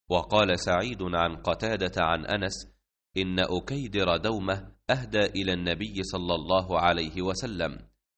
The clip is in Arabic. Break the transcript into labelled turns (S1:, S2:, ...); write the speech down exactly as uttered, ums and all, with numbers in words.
S1: وقال سعيد عن قتادة عن أنس: إن أكيدر دومة أهدى إلى النبي صلى الله عليه وسلم،